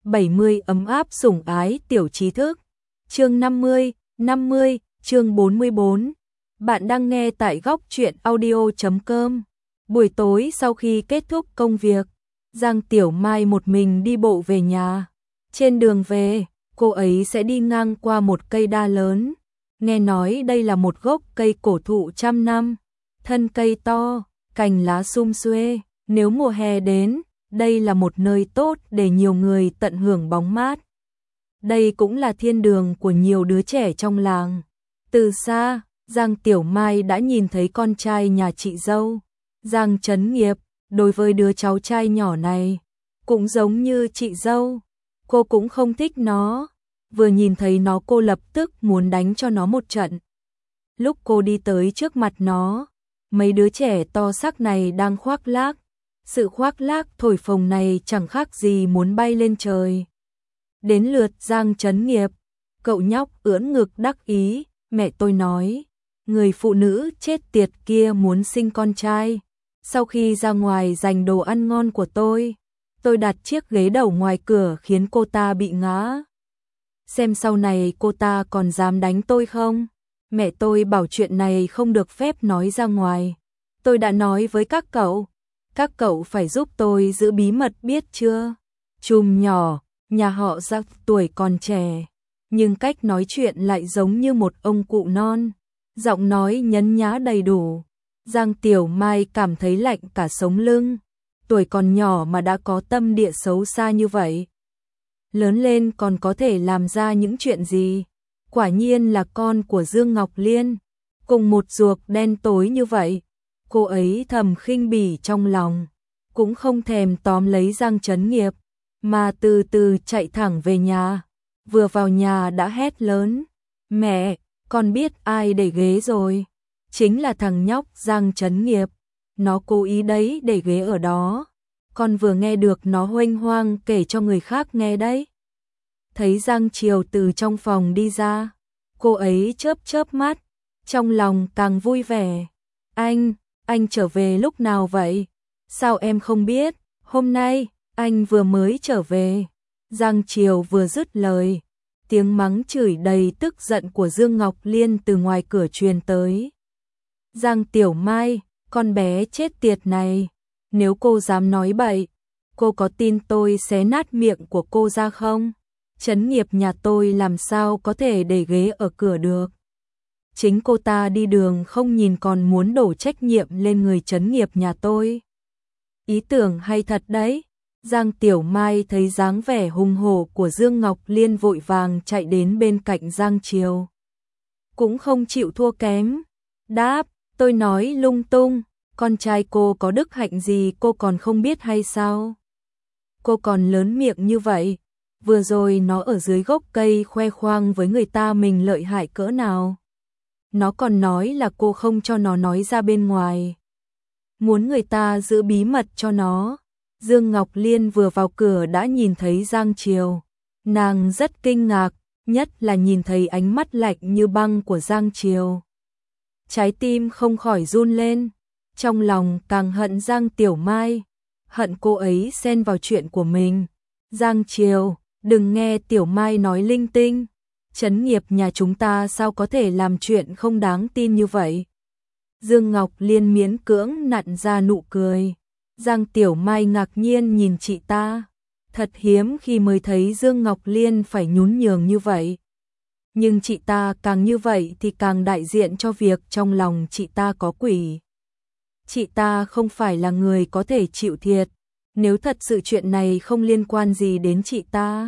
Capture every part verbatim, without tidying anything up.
bảy mươi ấm áp sủng ái tiểu trí thức. Chương năm mươi, năm mươi, chương bốn mươi bốn. Bạn đang nghe tại góc truyện audio chấm com. Buổi tối sau khi kết thúc công việc, Giang Tiểu Mai một mình đi bộ về nhà. Trên đường về, cô ấy sẽ đi ngang qua một cây đa lớn. Nghe nói đây là một gốc cây cổ thụ trăm năm. Thân cây to, cành lá sum xuê. Nếu mùa hè đến, đây là một nơi tốt để nhiều người tận hưởng bóng mát. Đây cũng là thiên đường của nhiều đứa trẻ trong làng. Từ xa, Giang Tiểu Mai đã nhìn thấy con trai nhà chị dâu, Giang Chấn Nghiệp. Đối với đứa cháu trai nhỏ này, cũng giống như chị dâu, cô cũng không thích nó. Vừa nhìn thấy nó cô lập tức muốn đánh cho nó một trận. Lúc cô đi tới trước mặt nó, mấy đứa trẻ to xác này đang khoác lác. Sự khoác lác thổi phồng này chẳng khác gì muốn bay lên trời. Đến lượt Giang Chấn Nghiệp, cậu nhóc ưỡn ngực đắc ý, mẹ tôi nói, người phụ nữ chết tiệt kia muốn sinh con trai. Sau khi ra ngoài giành đồ ăn ngon của tôi, tôi đặt chiếc ghế đầu ngoài cửa khiến cô ta bị ngã. Xem sau này cô ta còn dám đánh tôi không? Mẹ tôi bảo chuyện này không được phép nói ra ngoài. Tôi đã nói với các cậu, các cậu phải giúp tôi giữ bí mật biết chưa? Chùm nhỏ, nhà họ Giang tuổi còn trẻ, nhưng cách nói chuyện lại giống như một ông cụ non, giọng nói nhấn nhá đầy đủ. Giang Tiểu Mai cảm thấy lạnh cả sống lưng, tuổi còn nhỏ mà đã có tâm địa xấu xa như vậy. Lớn lên còn có thể làm ra những chuyện gì? Quả nhiên là con của Dương Ngọc Liên, cùng một ruột đen tối như vậy. Cô ấy thầm khinh bỉ trong lòng, cũng không thèm tóm lấy Giang Chấn Nghiệp, mà từ từ chạy thẳng về nhà. Vừa vào nhà đã hét lớn, mẹ, con biết ai để ghế rồi. Chính là thằng nhóc Giang Chấn Nghiệp, nó cố ý đấy để ghế ở đó. Con vừa nghe được nó huênh hoang kể cho người khác nghe đấy. Thấy Giang Triều từ trong phòng đi ra, cô ấy chớp chớp mắt, trong lòng càng vui vẻ. Anh, anh trở về lúc nào vậy? Sao em không biết? Hôm nay, anh vừa mới trở về. Giang Triều vừa dứt lời, tiếng mắng chửi đầy tức giận của Dương Ngọc Liên từ ngoài cửa truyền tới. Giang Tiểu Mai, con bé chết tiệt này, nếu cô dám nói bậy, cô có tin tôi xé nát miệng của cô ra không? Chấn Nghiệp nhà tôi làm sao có thể để ghế ở cửa được? Chính cô ta đi đường không nhìn còn muốn đổ trách nhiệm lên người Chấn Nghiệp nhà tôi. Ý tưởng hay thật đấy. Giang Tiểu Mai thấy dáng vẻ hùng hổ của Dương Ngọc Liên vội vàng chạy đến bên cạnh Giang Triều. Cũng không chịu thua kém. Đáp, tôi nói lung tung, con trai cô có đức hạnh gì cô còn không biết hay sao? Cô còn lớn miệng như vậy, vừa rồi nó ở dưới gốc cây khoe khoang với người ta mình lợi hại cỡ nào. Nó còn nói là cô không cho nó nói ra bên ngoài, muốn người ta giữ bí mật cho nó. Dương Ngọc Liên vừa vào cửa đã nhìn thấy Giang Triều, nàng rất kinh ngạc, nhất là nhìn thấy ánh mắt lạnh như băng của Giang Triều. Trái tim không khỏi run lên, trong lòng càng hận Giang Tiểu Mai, hận cô ấy xen vào chuyện của mình. Giang Triều, đừng nghe Tiểu Mai nói linh tinh, Chấn Nghiệp nhà chúng ta sao có thể làm chuyện không đáng tin như vậy? Dương Ngọc Liên miễn cưỡng nặn ra nụ cười. Giang Tiểu Mai ngạc nhiên nhìn chị ta, thật hiếm khi mới thấy Dương Ngọc Liên phải nhún nhường như vậy. Nhưng chị ta càng như vậy thì càng đại diện cho việc trong lòng chị ta có quỷ. Chị ta không phải là người có thể chịu thiệt, nếu thật sự chuyện này không liên quan gì đến chị ta,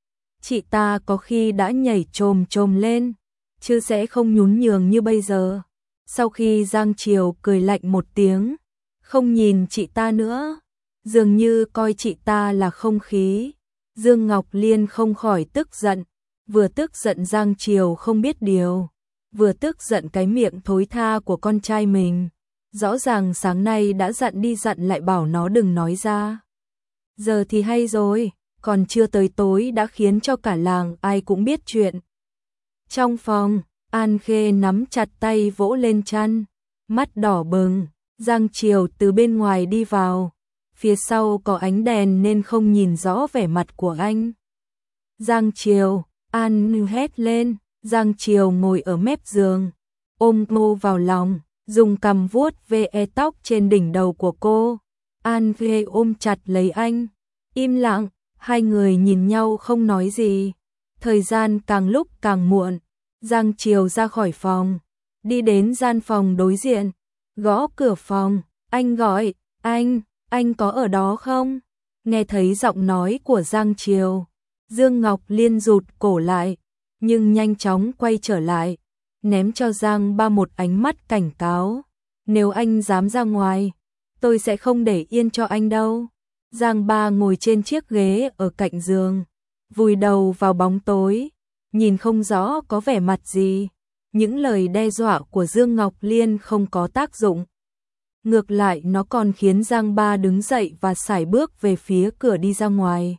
chị ta có khi đã nhảy chồm chồm lên, chứ sẽ không nhún nhường như bây giờ. Sau khi Giang Triều cười lạnh một tiếng, không nhìn chị ta nữa, dường như coi chị ta là không khí. Dương Ngọc Liên không khỏi tức giận, vừa tức giận Giang Triều không biết điều, vừa tức giận cái miệng thối tha của con trai mình. Rõ ràng sáng nay đã dặn đi dặn lại bảo nó đừng nói ra. Giờ thì hay rồi, còn chưa tới tối đã khiến cho cả làng ai cũng biết chuyện. Trong phòng, An Khê nắm chặt tay vỗ lên chăn, mắt đỏ bừng. Giang Triều từ bên ngoài đi vào, phía sau có ánh đèn nên không nhìn rõ vẻ mặt của anh. Giang Triều, An hét lên, Giang Triều ngồi ở mép giường, ôm cô vào lòng, dùng cằm vuốt ve tóc trên đỉnh đầu của cô. An Khê ôm chặt lấy anh, im lặng, hai người nhìn nhau không nói gì. Thời gian càng lúc càng muộn, Giang Triều ra khỏi phòng, đi đến gian phòng đối diện, gõ cửa phòng, anh gọi, anh, anh có ở đó không? Nghe thấy giọng nói của Giang Triều, Dương Ngọc Liên rụt cổ lại, nhưng nhanh chóng quay trở lại, ném cho Giang Ba một ánh mắt cảnh cáo. Nếu anh dám ra ngoài, tôi sẽ không để yên cho anh đâu. Giang Ba ngồi trên chiếc ghế ở cạnh giường, vùi đầu vào bóng tối, nhìn không rõ có vẻ mặt gì. Những lời đe dọa của Dương Ngọc Liên không có tác dụng. Ngược lại nó còn khiến Giang Ba đứng dậy và sải bước về phía cửa đi ra ngoài.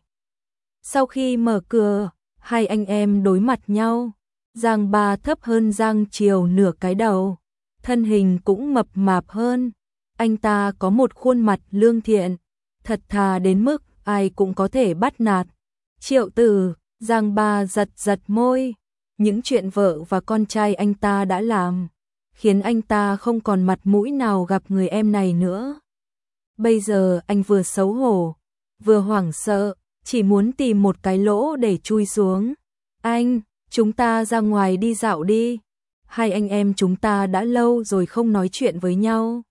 Sau khi mở cửa, hai anh em đối mặt nhau. Giang Ba thấp hơn Giang Triều nửa cái đầu, thân hình cũng mập mạp hơn. Anh ta có một khuôn mặt lương thiện, thật thà đến mức ai cũng có thể bắt nạt. Triệu Tử, Giang Ba giật giật môi. Những chuyện vợ và con trai anh ta đã làm, khiến anh ta không còn mặt mũi nào gặp người em này nữa. Bây giờ anh vừa xấu hổ, vừa hoảng sợ, chỉ muốn tìm một cái lỗ để chui xuống. Anh, chúng ta ra ngoài đi dạo đi. Hai anh em chúng ta đã lâu rồi không nói chuyện với nhau.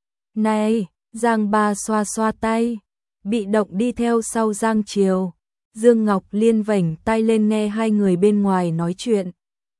Này, Giang Ba xoa xoa tay, bị động đi theo sau Giang Triều. Dương Ngọc Liên vểnh tay lên nghe hai người bên ngoài nói chuyện.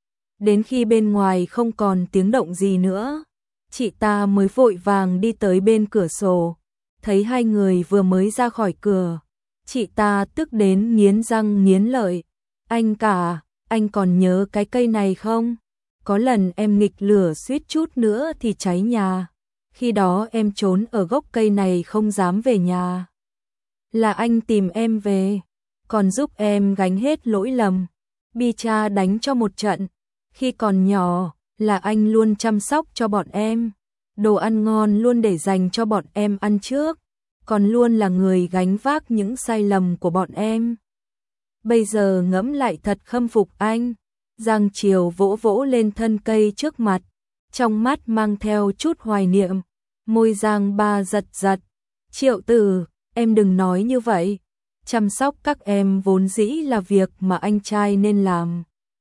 Đến khi bên ngoài không còn tiếng động gì nữa, chị ta mới vội vàng đi tới bên cửa sổ. Thấy hai người vừa mới ra khỏi cửa, chị ta tức đến nghiến răng nghiến lợi. Anh cả, anh còn nhớ cái cây này không? Có lần em nghịch lửa suýt chút nữa thì cháy nhà. Khi đó em trốn ở gốc cây này không dám về nhà. Là anh tìm em về, còn giúp em gánh hết lỗi lầm, bi cha đánh cho một trận. Khi còn nhỏ, là anh luôn chăm sóc cho bọn em, đồ ăn ngon luôn để dành cho bọn em ăn trước, còn luôn là người gánh vác những sai lầm của bọn em. Bây giờ ngẫm lại thật khâm phục anh. Giang Triều vỗ vỗ lên thân cây trước mặt, trong mắt mang theo chút hoài niệm, môi Giang Ba giật giật. Triệu Tử, em đừng nói như vậy. Chăm sóc các em vốn dĩ là việc mà anh trai nên làm.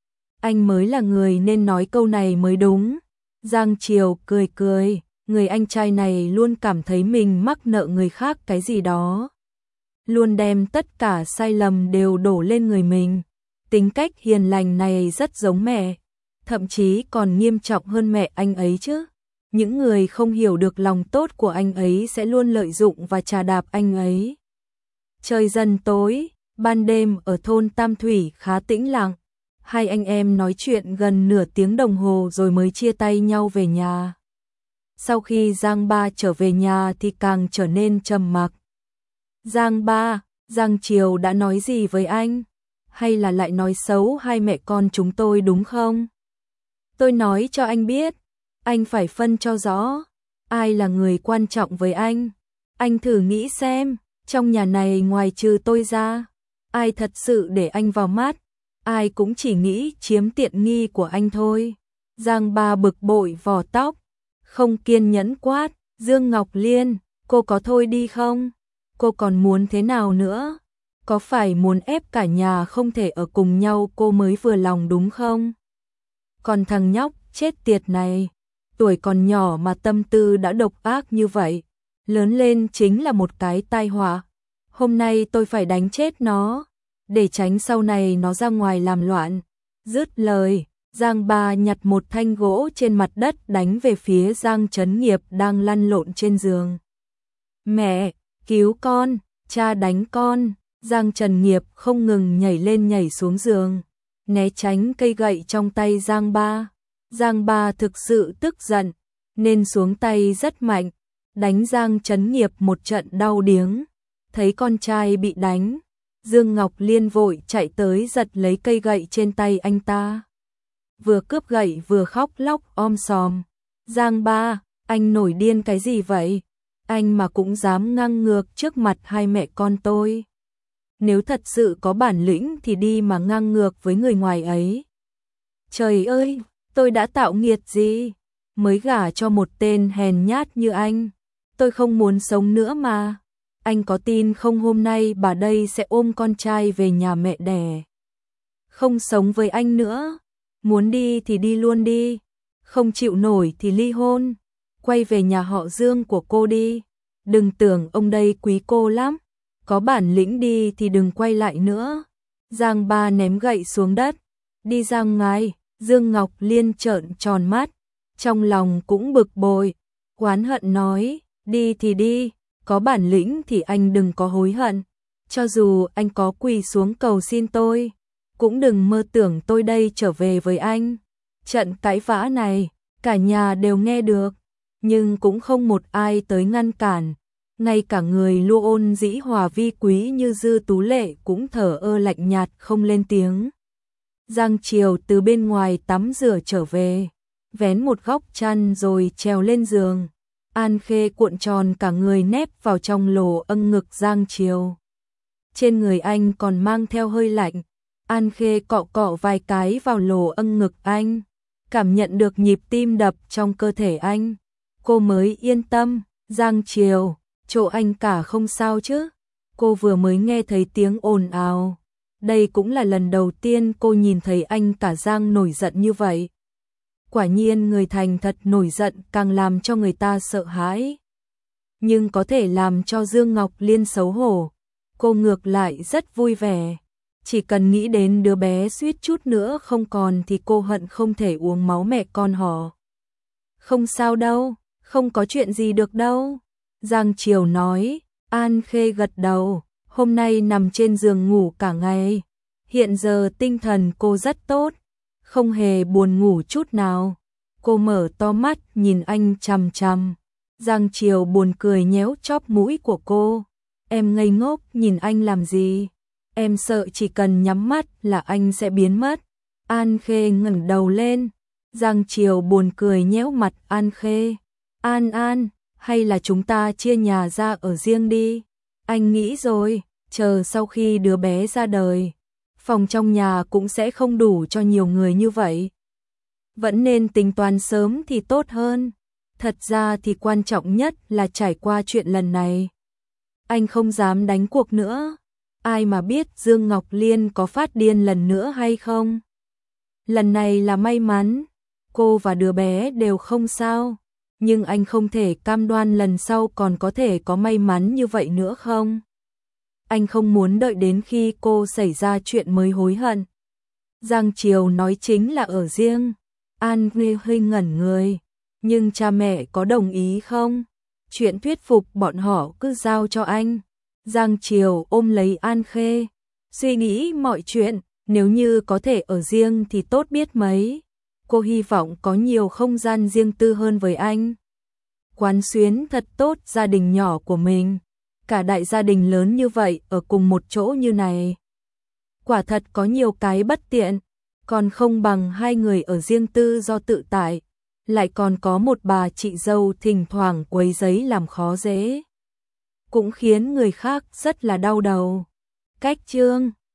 Anh mới là người nên nói câu này mới đúng. Giang Triều cười cười, người anh trai này luôn cảm thấy mình mắc nợ người khác cái gì đó. Luôn đem tất cả sai lầm đều đổ lên người mình. Tính cách hiền lành này rất giống mẹ, thậm chí còn nghiêm trọng hơn mẹ anh ấy chứ. Những người không hiểu được lòng tốt của anh ấy sẽ luôn lợi dụng và trà đạp anh ấy. Trời dần tối, ban đêm ở thôn Tam Thủy khá tĩnh lặng. Hai anh em nói chuyện gần nửa tiếng đồng hồ rồi mới chia tay nhau về nhà. Sau khi Giang Ba trở về nhà thì càng trở nên trầm mặc. Giang Ba, Giang Triều đã nói gì với anh? Hay là lại nói xấu hai mẹ con chúng tôi đúng không? Tôi nói cho anh biết, anh phải phân cho rõ, ai là người quan trọng với anh. Anh thử nghĩ xem, trong nhà này ngoài trừ tôi ra, ai thật sự để anh vào mắt, ai cũng chỉ nghĩ chiếm tiện nghi của anh thôi. Giang Ba bực bội vò tóc, không kiên nhẫn quát, Dương Ngọc Liên, cô có thôi đi không? Cô còn muốn thế nào nữa? Có phải muốn ép cả nhà không thể ở cùng nhau cô mới vừa lòng đúng không? Còn thằng nhóc chết tiệt này, tuổi còn nhỏ mà tâm tư đã độc ác như vậy, lớn lên chính là một cái tai họa. Hôm nay tôi phải đánh chết nó, để tránh sau này nó ra ngoài làm loạn. Dứt lời, Giang Ba nhặt một thanh gỗ trên mặt đất đánh về phía Giang Trấn Nghiệp đang lăn lộn trên giường. Mẹ, cứu con, cha đánh con. Giang Trần Nghiệp không ngừng nhảy lên nhảy xuống giường, né tránh cây gậy trong tay Giang Ba. Giang Ba thực sự tức giận, nên xuống tay rất mạnh, đánh Giang Trấn Nghiệp một trận đau điếng. Thấy con trai bị đánh, Dương Ngọc Liên vội chạy tới giật lấy cây gậy trên tay anh ta. Vừa cướp gậy vừa khóc lóc om sòm. Giang Ba, anh nổi điên cái gì vậy? anh mà cũng dám ngang ngược trước mặt hai mẹ con tôi. Nếu thật sự có bản lĩnh thì đi mà ngang ngược với người ngoài ấy. Trời ơi, tôi đã tạo nghiệt gì? Mới gả cho một tên hèn nhát như anh. Tôi không muốn sống nữa mà. Anh có tin không, hôm nay bà đây sẽ ôm con trai về nhà mẹ đẻ. Không sống với anh nữa. Muốn đi thì đi luôn đi. Không chịu nổi thì ly hôn. Quay về nhà họ Dương của cô đi. Đừng tưởng ông đây quý cô lắm. Có bản lĩnh đi thì đừng quay lại nữa. Giang Ba ném gậy xuống đất. Đi ra ngoài. Dương Ngọc Liên trợn tròn mắt. Trong lòng cũng bực bội. Oán hận nói. Đi thì đi. Có bản lĩnh thì anh đừng có hối hận. Cho dù anh có quỳ xuống cầu xin tôi, cũng đừng mơ tưởng tôi đây trở về với anh. Trận cãi vã này, cả nhà đều nghe được, nhưng cũng không một ai tới ngăn cản. Ngay cả người luôn ôn dĩ hòa vi quý như Dư Tú Lệ cũng thở ơ lạnh nhạt không lên tiếng. Giang Triều từ bên ngoài tắm rửa trở về, vén một góc chăn rồi trèo lên giường. An Khê cuộn tròn cả người nép vào trong lỗ âng ngực Giang Triều. Trên người anh còn mang theo hơi lạnh. An Khê cọ cọ vài cái vào lỗ âng ngực anh, cảm nhận được nhịp tim đập trong cơ thể anh. Cô mới yên tâm. Giang Triều, chỗ anh cả không sao chứ? Cô vừa mới nghe thấy tiếng ồn ào. Đây cũng là lần đầu tiên cô nhìn thấy anh cả Giang nổi giận như vậy. Quả nhiên người thành thật nổi giận càng làm cho người ta sợ hãi. Nhưng có thể làm cho Dương Ngọc Liên xấu hổ. Cô ngược lại rất vui vẻ. Chỉ cần nghĩ đến đứa bé suýt chút nữa không còn thì cô hận không thể uống máu mẹ con họ. Không sao đâu, không có chuyện gì được đâu. Giang Triều nói. An Khê gật đầu. Hôm nay nằm trên giường ngủ cả ngày. Hiện giờ tinh thần cô rất tốt, không hề buồn ngủ chút nào. Cô mở to mắt nhìn anh chằm chằm. Giang Triều buồn cười nhéo chóp mũi của cô. Em ngây ngốc nhìn anh làm gì? Em sợ chỉ cần nhắm mắt là anh sẽ biến mất. An Khê ngẩng đầu lên. Giang Triều buồn cười nhéo mặt An Khê. An An, hay là chúng ta chia nhà ra ở riêng đi? Anh nghĩ rồi, chờ sau khi đứa bé ra đời, phòng trong nhà cũng sẽ không đủ cho nhiều người như vậy. Vẫn nên tính toán sớm thì tốt hơn. Thật ra thì quan trọng nhất là trải qua chuyện lần này. Anh không dám đánh cuộc nữa. Ai mà biết Dương Ngọc Liên có phát điên lần nữa hay không? Lần này là may mắn, cô và đứa bé đều không sao. Nhưng anh không thể cam đoan lần sau còn có thể có may mắn như vậy nữa không? Anh không muốn đợi đến khi cô xảy ra chuyện mới hối hận. Giang Triều nói chính là ở riêng. An Khê hơi ngẩn người. Nhưng cha mẹ có đồng ý không? Chuyện thuyết phục bọn họ cứ giao cho anh. Giang Triều ôm lấy An Khê. Suy nghĩ mọi chuyện, nếu như có thể ở riêng thì tốt biết mấy. Cô hy vọng có nhiều không gian riêng tư hơn với anh. Quán xuyến thật tốt gia đình nhỏ của mình. Cả đại gia đình lớn như vậy ở cùng một chỗ như này. Quả thật có nhiều cái bất tiện, còn không bằng hai người ở riêng tư do tự tại. Lại còn có một bà chị dâu thỉnh thoảng quấy giấy làm khó dễ. Cũng khiến người khác rất là đau đầu. Cách chương